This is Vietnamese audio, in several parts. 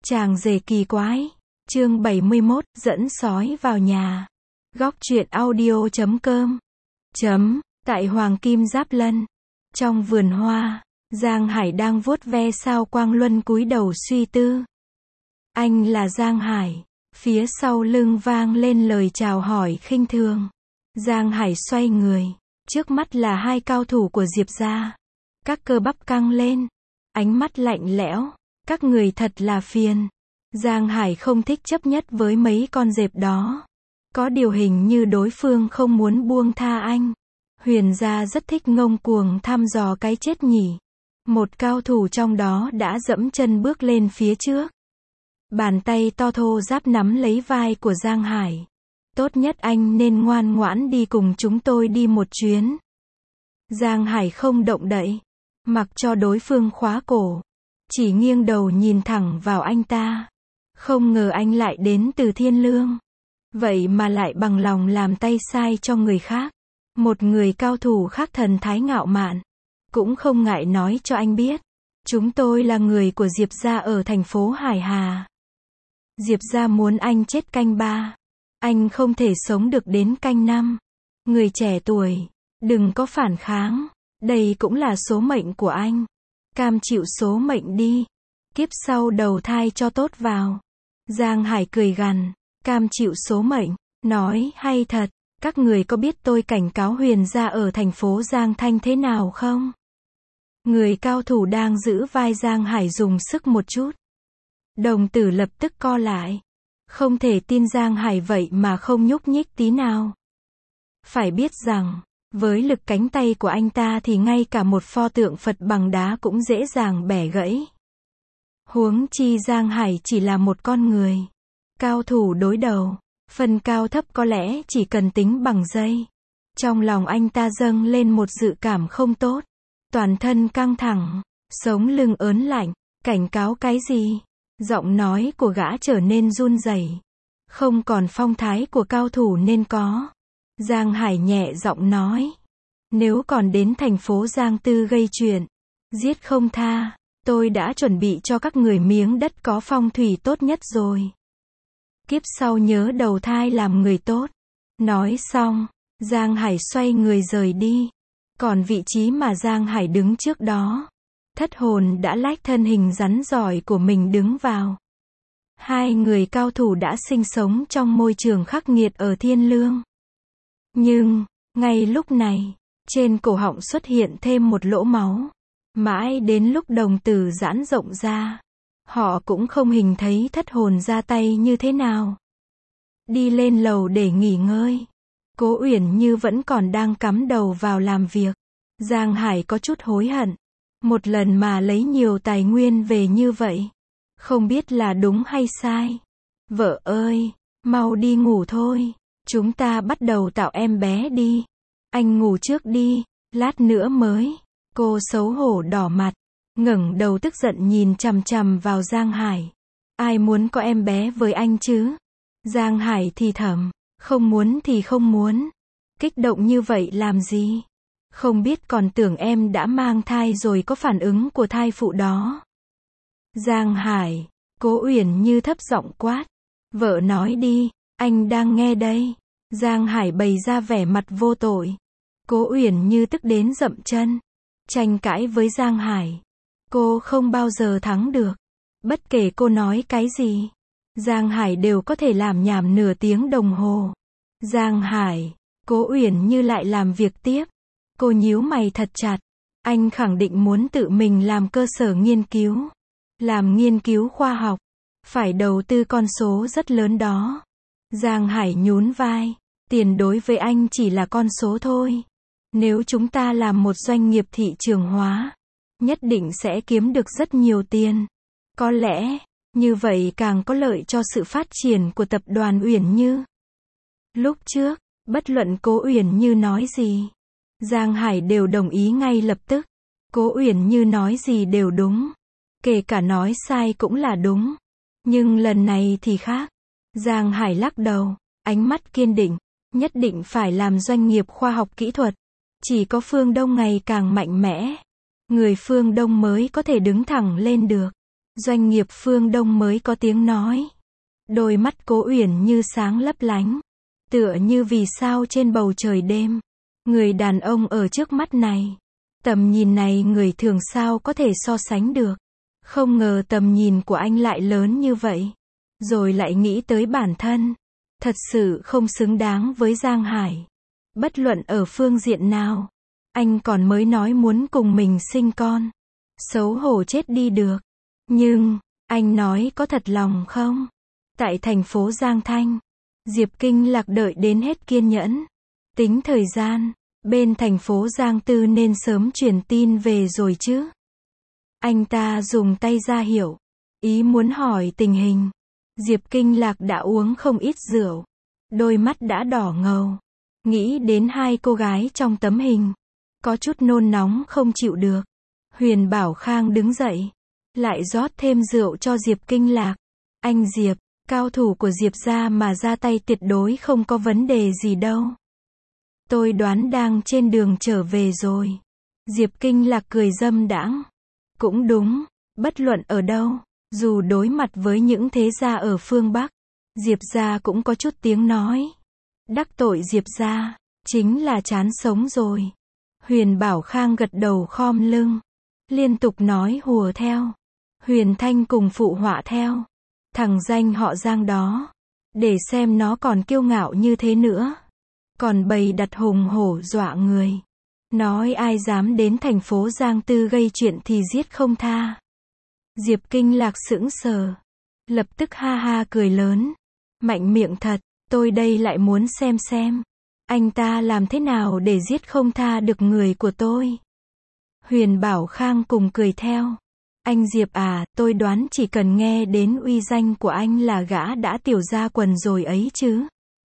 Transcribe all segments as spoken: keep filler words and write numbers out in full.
Chàng rể kỳ quái. Chương bảy mươi mốt, dẫn sói vào nhà. Góc truyện audio chấm com. Chấm, tại Hoàng Kim Giáp Lân. Trong vườn hoa, Giang Hải đang vuốt ve sao Quang Luân cúi đầu suy tư. Anh là Giang Hải. Phía sau lưng vang lên lời chào hỏi khinh thường. Giang Hải xoay người. Trước mắt là hai cao thủ của Diệp gia. Các cơ bắp căng lên. Ánh mắt lạnh lẽo. Các người thật là phiền. Giang Hải không thích chấp nhất với mấy con dẹp đó. Có điều hình như đối phương không muốn buông tha anh. Huyền gia rất thích ngông cuồng thăm dò cái chết nhỉ. Một cao thủ trong đó đã dẫm chân bước lên phía trước. Bàn tay to thô ráp nắm lấy vai của Giang Hải. Tốt nhất anh nên ngoan ngoãn đi cùng chúng tôi đi một chuyến. Giang Hải không động đậy. Mặc cho đối phương khóa cổ. Chỉ nghiêng đầu nhìn thẳng vào anh ta. Không ngờ anh lại đến từ Thiên Lương. Vậy mà lại bằng lòng làm tay sai cho người khác. Một người cao thủ khác thần thái ngạo mạn. Cũng không ngại nói cho anh biết. Chúng tôi là người của Diệp gia ở thành phố Hải Hà. Diệp gia muốn anh chết canh ba. Anh không thể sống được đến canh năm. Người trẻ tuổi, đừng có phản kháng. Đây cũng là số mệnh của anh. Cam chịu số mệnh đi. Kiếp sau đầu thai cho tốt vào. Giang Hải cười gằn. Cam chịu số mệnh. Nói hay thật. Các người có biết tôi cảnh cáo Huyền gia ở thành phố Giang Thanh thế nào không? Người cao thủ đang giữ vai Giang Hải dùng sức một chút. Đồng tử lập tức co lại. Không thể tin Giang Hải vậy mà không nhúc nhích tí nào. Phải biết rằng, với lực cánh tay của anh ta thì ngay cả một pho tượng Phật bằng đá cũng dễ dàng bẻ gãy. Huống chi Giang Hải chỉ là một con người. Cao thủ đối đầu, phần cao thấp có lẽ chỉ cần tính bằng giây. Trong lòng anh ta dâng lên một dự cảm không tốt. Toàn thân căng thẳng, sống lưng ớn lạnh, cảnh cáo cái gì? Giọng nói của gã trở nên run rẩy. Không còn phong thái của cao thủ nên có. Giang Hải nhẹ giọng nói. Nếu còn đến thành phố Giang Tư gây chuyện, giết không tha, tôi đã chuẩn bị cho các người miếng đất có phong thủy tốt nhất rồi. Kiếp sau nhớ đầu thai làm người tốt. Nói xong, Giang Hải xoay người rời đi. Còn vị trí mà Giang Hải đứng trước đó, thất hồn đã lách thân hình rắn giỏi của mình đứng vào. Hai người cao thủ đã sinh sống trong môi trường khắc nghiệt ở Thiên Lương. Nhưng, ngay lúc này, trên cổ họng xuất hiện thêm một lỗ máu. Mãi đến lúc đồng tử giãn rộng ra, họ cũng không hình thấy thất hồn ra tay như thế nào. Đi lên lầu để nghỉ ngơi. Cố Uyển Như vẫn còn đang cắm đầu vào làm việc. Giang Hải có chút hối hận. Một lần mà lấy nhiều tài nguyên về như vậy. Không biết là đúng hay sai. Vợ ơi, mau đi ngủ thôi. Chúng ta bắt đầu tạo em bé đi. Anh ngủ trước đi, lát nữa mới. Cô xấu hổ đỏ mặt. Ngẩng đầu tức giận nhìn chằm chằm vào Giang Hải. Ai muốn có em bé với anh chứ? Giang Hải thì thầm. Không muốn thì không muốn. Kích động như vậy làm gì? Không biết còn tưởng em đã mang thai rồi có phản ứng của thai phụ đó. Giang Hải, Cố Uyển Như thấp giọng quát. Vợ nói đi, anh đang nghe đây. Giang Hải bày ra vẻ mặt vô tội. Cố Uyển Như tức đến dậm chân. Tranh cãi với Giang Hải. Cô không bao giờ thắng được. Bất kể cô nói cái gì, Giang Hải đều có thể làm nhảm nửa tiếng đồng hồ. Giang Hải, Cố Uyển Như lại làm việc tiếp. Cô nhíu mày thật chặt. Anh khẳng định muốn tự mình làm cơ sở nghiên cứu. Làm nghiên cứu khoa học. Phải đầu tư con số rất lớn đó. Giang Hải nhún vai. Tiền đối với anh chỉ là con số thôi. Nếu chúng ta làm một doanh nghiệp thị trường hóa, nhất định sẽ kiếm được rất nhiều tiền. Có lẽ, như vậy càng có lợi cho sự phát triển của tập đoàn Uyển Như. Lúc trước, bất luận Cố Uyển Như nói gì, Giang Hải đều đồng ý ngay lập tức. Cố Uyển Như nói gì đều đúng. Kể cả nói sai cũng là đúng. Nhưng lần này thì khác. Giang Hải lắc đầu, ánh mắt kiên định. Nhất định phải làm doanh nghiệp khoa học kỹ thuật. Chỉ có phương Đông ngày càng mạnh mẽ. Người phương Đông mới có thể đứng thẳng lên được. Doanh nghiệp phương Đông mới có tiếng nói. Đôi mắt Cố Uyển Như sáng lấp lánh, tựa như vì sao trên bầu trời đêm. Người đàn ông ở trước mắt này, tầm nhìn này người thường sao có thể so sánh được. Không ngờ tầm nhìn của anh lại lớn như vậy. Rồi lại nghĩ tới bản thân, thật sự không xứng đáng với Giang Hải. Bất luận ở phương diện nào, anh còn mới nói muốn cùng mình sinh con. Xấu hổ chết đi được. Nhưng, anh nói có thật lòng không? Tại thành phố Giang Thanh, Diệp Kinh Lạc đợi đến hết kiên nhẫn. Tính thời gian, bên thành phố Giang Tư nên sớm truyền tin về rồi chứ. Anh ta dùng tay ra hiệu, ý muốn hỏi tình hình. Diệp Kinh Lạc đã uống không ít rượu, đôi mắt đã đỏ ngầu. Nghĩ đến hai cô gái trong tấm hình, có chút nôn nóng không chịu được. Huyền Bảo Khang đứng dậy, lại rót thêm rượu cho Diệp Kinh Lạc. Anh Diệp, cao thủ của Diệp gia mà ra tay tuyệt đối không có vấn đề gì đâu. Tôi đoán đang trên đường trở về rồi. Diệp Kinh Lạc cười dâm đãng. Cũng đúng, bất luận ở đâu, dù đối mặt với những thế gia ở phương Bắc, Diệp gia cũng có chút tiếng nói. Đắc tội Diệp gia, chính là chán sống rồi. Huyền Bảo Khang gật đầu khom lưng, liên tục nói hùa theo. Huyền Thanh cùng phụ họa theo. Thằng danh họ Giang đó, để xem nó còn kiêu ngạo như thế nữa. Còn bày đặt hùng hổ dọa người. Nói ai dám đến thành phố Giang Tư gây chuyện thì giết không tha. Diệp Kinh Lạc sững sờ, lập tức ha ha cười lớn. Mạnh miệng thật, tôi đây lại muốn xem xem. Anh ta làm thế nào để giết không tha được người của tôi. Huyền Bảo Khang cùng cười theo. Anh Diệp à, tôi đoán chỉ cần nghe đến uy danh của anh là gã đã tiểu ra quần rồi ấy chứ.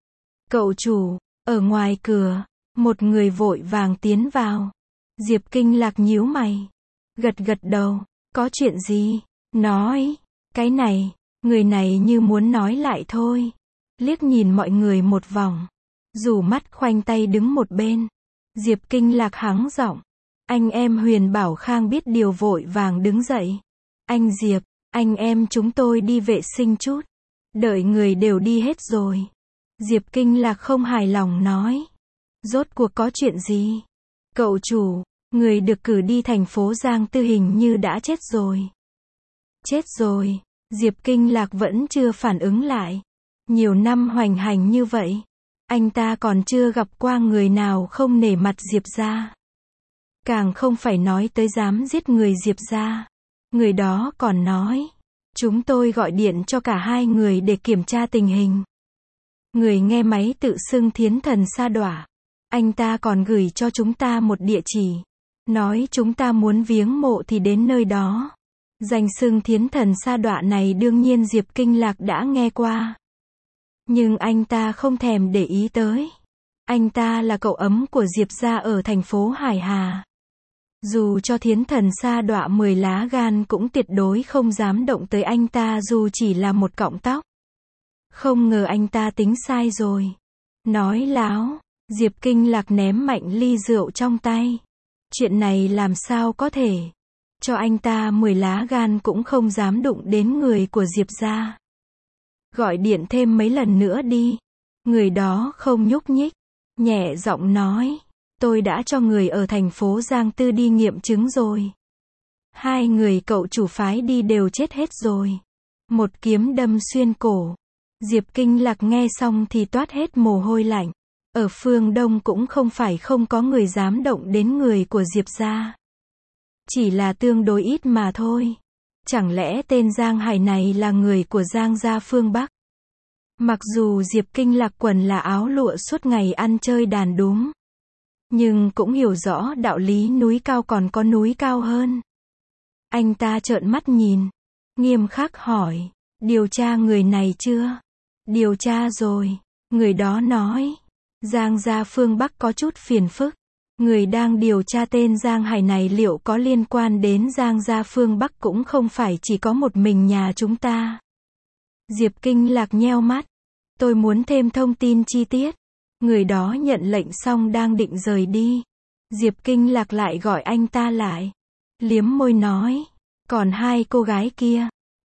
Cậu chủ, ở ngoài cửa, một người vội vàng tiến vào. Diệp Kinh Lạc nhíu mày, gật gật đầu, có chuyện gì? Nói, cái này, người này như muốn nói lại thôi. Liếc nhìn mọi người một vòng, rủ mắt khoanh tay đứng một bên. Diệp Kinh Lạc hắng giọng. Anh em Huyền Bảo Khang biết điều vội vàng đứng dậy. Anh Diệp, anh em chúng tôi đi vệ sinh chút. Đợi người đều đi hết rồi. Diệp Kinh Lạc không hài lòng nói. Rốt cuộc có chuyện gì? Cậu chủ, người được cử đi thành phố Giang Tư hình như đã chết rồi. Chết rồi, Diệp Kinh Lạc vẫn chưa phản ứng lại. Nhiều năm hoành hành như vậy, anh ta còn chưa gặp qua người nào không nể mặt Diệp gia. Càng không phải nói tới dám giết người Diệp gia. Người đó còn nói, chúng tôi gọi điện cho cả hai người để kiểm tra tình hình. Người nghe máy tự xưng Thiến Thần Sa Đọa. Anh ta còn gửi cho chúng ta một địa chỉ. Nói chúng ta muốn viếng mộ thì đến nơi đó. Danh xưng Thiến Thần Sa Đọa này đương nhiên Diệp Kinh Lạc đã nghe qua. Nhưng anh ta không thèm để ý tới. Anh ta là cậu ấm của Diệp gia ở thành phố Hải Hà. Dù cho Thiến Thần Sa Đọa mười lá gan cũng tuyệt đối không dám động tới anh ta dù chỉ là một cọng tóc. Không ngờ anh ta tính sai rồi. Nói láo, Diệp Kinh Lạc ném mạnh ly rượu trong tay. Chuyện này làm sao có thể. Cho anh ta mười lá gan cũng không dám đụng đến người của Diệp gia. Gọi điện thêm mấy lần nữa đi. Người đó không nhúc nhích, nhẹ giọng nói. Tôi đã cho người ở thành phố Giang Tư đi nghiệm chứng rồi. Hai người cậu chủ phái đi đều chết hết rồi. Một kiếm đâm xuyên cổ. Diệp Kinh Lạc nghe xong thì toát hết mồ hôi lạnh. Ở phương Đông cũng không phải không có người dám động đến người của Diệp gia. Chỉ là tương đối ít mà thôi. Chẳng lẽ tên Giang Hải này là người của Giang gia phương Bắc? Mặc dù Diệp Kinh Lạc quần là áo lụa suốt ngày ăn chơi đàn đúm, nhưng cũng hiểu rõ đạo lý núi cao còn có núi cao hơn. Anh ta trợn mắt nhìn, nghiêm khắc hỏi, điều tra người này chưa? Điều tra rồi, người đó nói. Giang gia phương Bắc có chút phiền phức. Người đang điều tra tên Giang Hải này liệu có liên quan đến Giang gia phương Bắc cũng không phải chỉ có một mình nhà chúng ta. Diệp Kinh Lạc nheo mắt. Tôi muốn thêm thông tin chi tiết. Người đó nhận lệnh xong đang định rời đi. Diệp Kinh Lạc lại gọi anh ta lại. Liếm môi nói. Còn hai cô gái kia,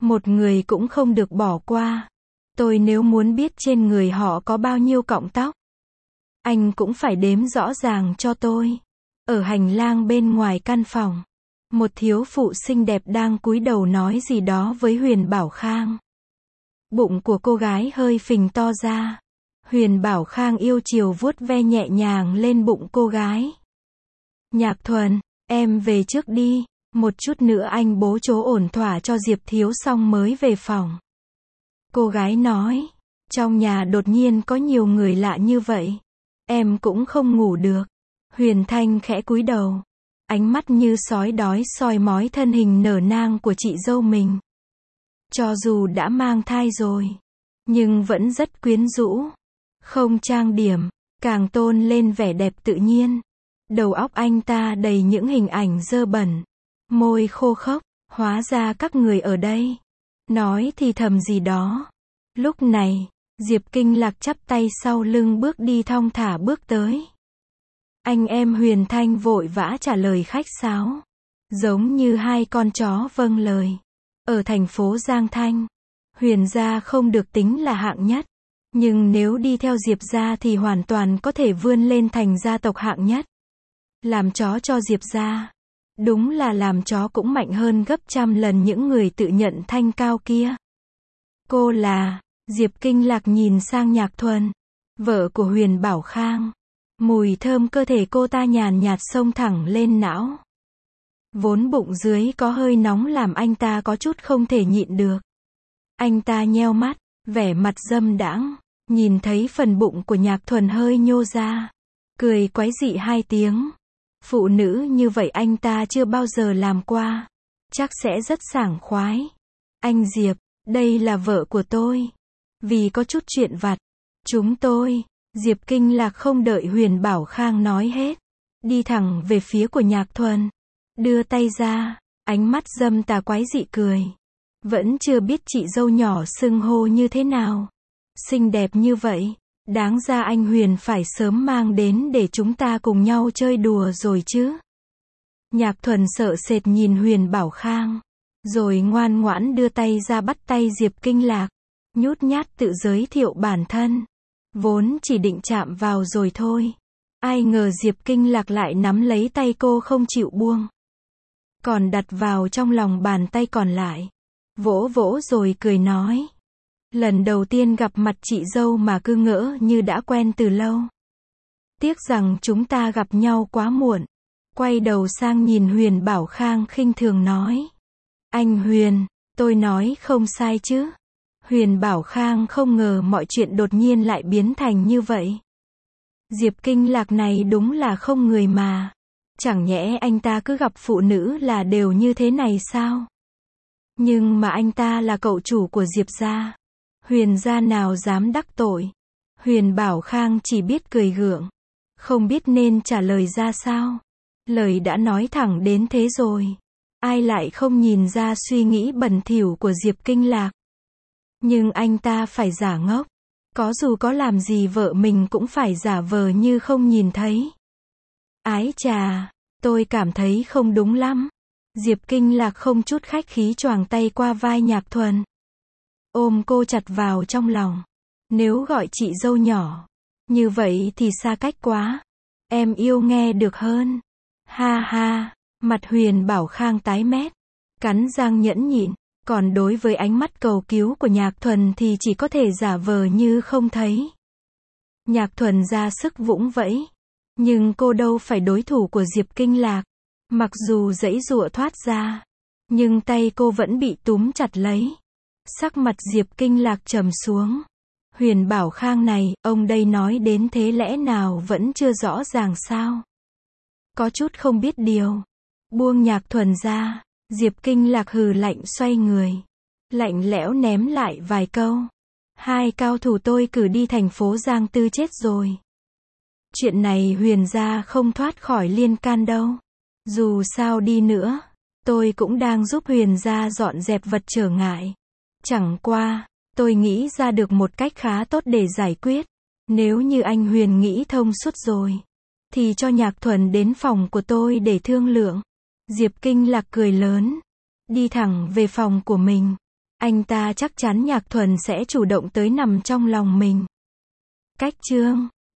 Một người cũng không được bỏ qua. Tôi nếu muốn biết trên người họ có bao nhiêu cọng tóc, anh cũng phải đếm rõ ràng cho tôi. Ở hành lang bên ngoài căn phòng, một thiếu phụ xinh đẹp đang cúi đầu nói gì đó với Huyền Bảo Khang. Bụng của cô gái hơi phình to ra. Huyền Bảo Khang yêu chiều vuốt ve nhẹ nhàng lên bụng cô gái. Nhạc Thuần, em về trước đi, một chút nữa anh bố chỗ ổn thỏa cho Diệp Thiếu xong mới về phòng. Cô gái nói, trong nhà đột nhiên có nhiều người lạ như vậy, em cũng không ngủ được. Huyền Thanh khẽ cúi đầu, ánh mắt như sói đói soi mói thân hình nở nang của chị dâu mình. Cho dù đã mang thai rồi, nhưng vẫn rất quyến rũ, không trang điểm, càng tôn lên vẻ đẹp tự nhiên. Đầu óc anh ta đầy những hình ảnh dơ bẩn, môi khô khốc, hóa ra các người ở đây. Nói thì thầm gì đó. Lúc này, Diệp Kinh Lạc chắp tay sau lưng bước đi thong thả bước tới. Anh em Huyền Thanh vội vã trả lời khách sáo, giống như hai con chó vâng lời. Ở thành phố Giang Thanh, Huyền gia không được tính là hạng nhất, nhưng nếu đi theo Diệp gia thì hoàn toàn có thể vươn lên thành gia tộc hạng nhất. Làm chó cho Diệp gia, đúng là làm chó cũng mạnh hơn gấp trăm lần những người tự nhận thanh cao kia. Cô là, Diệp Kinh Lạc nhìn sang Nhạc Thuần, vợ của Huyền Bảo Khang. Mùi thơm cơ thể cô ta nhàn nhạt xông thẳng lên não. Vốn bụng dưới có hơi nóng làm anh ta có chút không thể nhịn được. Anh ta nheo mắt, vẻ mặt dâm đãng, nhìn thấy phần bụng của Nhạc Thuần hơi nhô ra, cười quái dị hai tiếng. Phụ nữ như vậy anh ta chưa bao giờ làm qua, chắc sẽ rất sảng khoái. Anh Diệp, đây là vợ của tôi. Vì có chút chuyện vặt, chúng tôi, Diệp Kinh Lạc không đợi Huyền Bảo Khang nói hết, đi thẳng về phía của Nhạc Thuần, đưa tay ra, ánh mắt dâm tà quái dị cười. Vẫn chưa biết chị dâu nhỏ xưng hô như thế nào. Xinh đẹp như vậy, đáng ra anh Huyền phải sớm mang đến để chúng ta cùng nhau chơi đùa rồi chứ. Nhạc Thuần sợ sệt nhìn Huyền Bảo Khang, rồi ngoan ngoãn đưa tay ra bắt tay Diệp Kinh Lạc, nhút nhát tự giới thiệu bản thân. Vốn chỉ định chạm vào rồi thôi, ai ngờ Diệp Kinh Lạc lại nắm lấy tay cô không chịu buông, còn đặt vào trong lòng bàn tay còn lại, vỗ vỗ rồi cười nói. Lần đầu tiên gặp mặt chị dâu mà cứ ngỡ như đã quen từ lâu. Tiếc rằng chúng ta gặp nhau quá muộn. Quay đầu sang nhìn Huyền Bảo Khang khinh thường nói. Anh Huyền, tôi nói không sai chứ. Huyền Bảo Khang không ngờ mọi chuyện đột nhiên lại biến thành như vậy. Diệp Kinh Lạc này đúng là không người mà. Chẳng nhẽ anh ta cứ gặp phụ nữ là đều như thế này sao? Nhưng mà anh ta là cậu chủ của Diệp gia. Huyền gia nào dám đắc tội. Huyền Bảo Khang chỉ biết cười gượng, không biết nên trả lời ra sao. Lời đã nói thẳng đến thế rồi, ai lại không nhìn ra suy nghĩ bẩn thỉu của Diệp Kinh Lạc. Nhưng anh ta phải giả ngốc, có dù có làm gì vợ mình cũng phải giả vờ như không nhìn thấy. Ái chà, tôi cảm thấy không đúng lắm. Diệp Kinh Lạc không chút khách khí choàng tay qua vai Nhạc Thuần, ôm cô chặt vào trong lòng. Nếu gọi chị dâu nhỏ, như vậy thì xa cách quá. Em yêu nghe được hơn. Ha ha, mặt Huyền Bảo Khang tái mét, cắn răng nhẫn nhịn. Còn đối với ánh mắt cầu cứu của Nhạc Thuần thì chỉ có thể giả vờ như không thấy. Nhạc Thuần ra sức vũng vẫy, nhưng cô đâu phải đối thủ của Diệp Kinh Lạc. Mặc dù giãy giụa thoát ra, nhưng tay cô vẫn bị túm chặt lấy. Sắc mặt Diệp Kinh Lạc trầm xuống. Huyền Bảo Khang này, ông đây nói đến thế lẽ nào vẫn chưa rõ ràng sao? Có chút không biết điều. Buông Nhạc Thuần ra, Diệp Kinh Lạc hừ lạnh xoay người, lạnh lẽo ném lại vài câu. Hai cao thủ tôi cử đi thành phố Giang Tư chết rồi. Chuyện này Huyền gia không thoát khỏi liên can đâu. Dù sao đi nữa, tôi cũng đang giúp Huyền gia dọn dẹp vật trở ngại. Chẳng qua, tôi nghĩ ra được một cách khá tốt để giải quyết. Nếu như anh Huyền nghĩ thông suốt rồi, thì cho Nhạc Thuần đến phòng của tôi để thương lượng. Diệp Kinh Lạc cười lớn, đi thẳng về phòng của mình. anh ta chắc chắn Nhạc Thuần sẽ chủ động tới nằm trong lòng mình. Cách chương